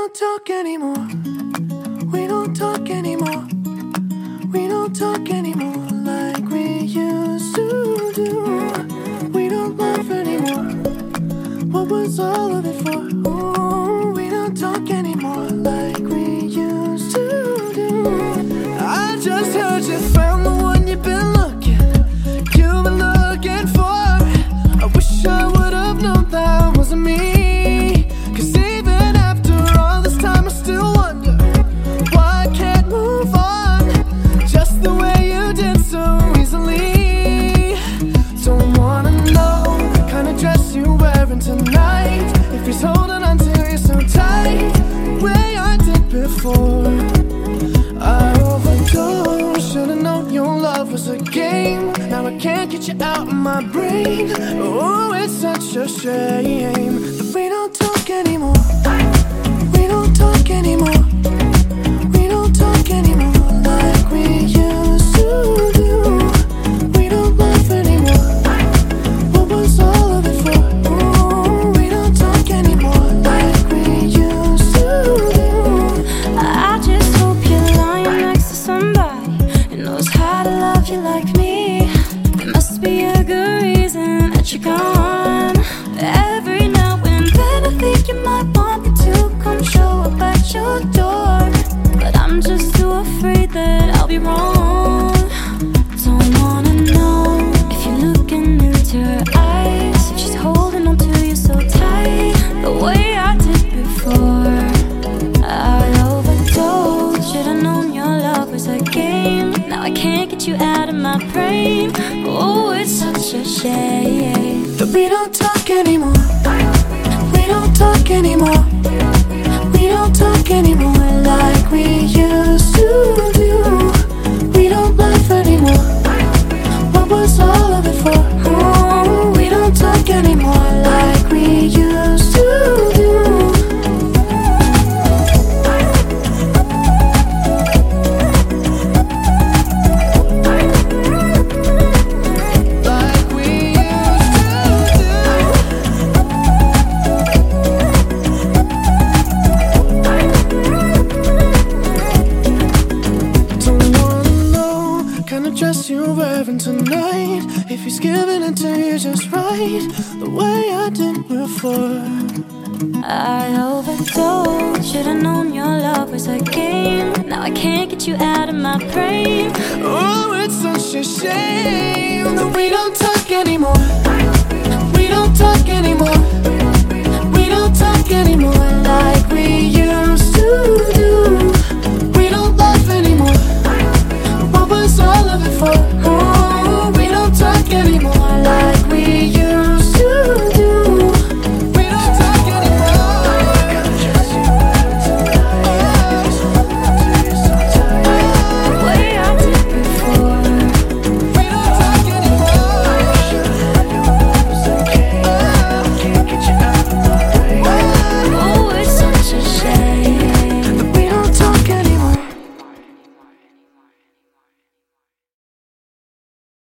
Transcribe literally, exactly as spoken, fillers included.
don't talk anymore. We don't talk anymore. We don't talk anymore like we used to do. We don't laugh anymore. What was all of it for? Ooh, we don't talk anymore like we used to do. I just heard you found the one you've been looking, you've been looking for. I wish I would have known that wasn't me. Tonight, if he's holding on to you so tight, the way I did before. I overdosed, should've known your love was a game. Now I can't get you out of my brain. Oh, it's such a shame that we don't talk anymore. We don't talk anymore. We don't talk anymore like we used to do. We don't laugh anymore. What was all of it for? Like me, there must be a good reason that you're gone. Every now and then I think you might want me to come show up at your door, but I'm just too afraid that I'll be wrong. Don't wanna know if you're looking into her eyes, if she's holding on to you so tight, the way I did before. I overdosed, should've known your love was a game. Now I can't get you out of my brain. Oh, it's such a shame that we don't talk anymore. We don't talk anymore. We don't talk anymore like we used to do. We don't laugh anymore. What was all of it for? Oh, we don't talk anymore like we used to do. Dress you're wearing tonight, if he's giving it to you just right, the way I did before. I overdosed, should've known your love was a game. Now I can't get you out of my brain. Oh, it's such a shame that we don't talk anymore. We don't talk anymore. We don't talk anymore like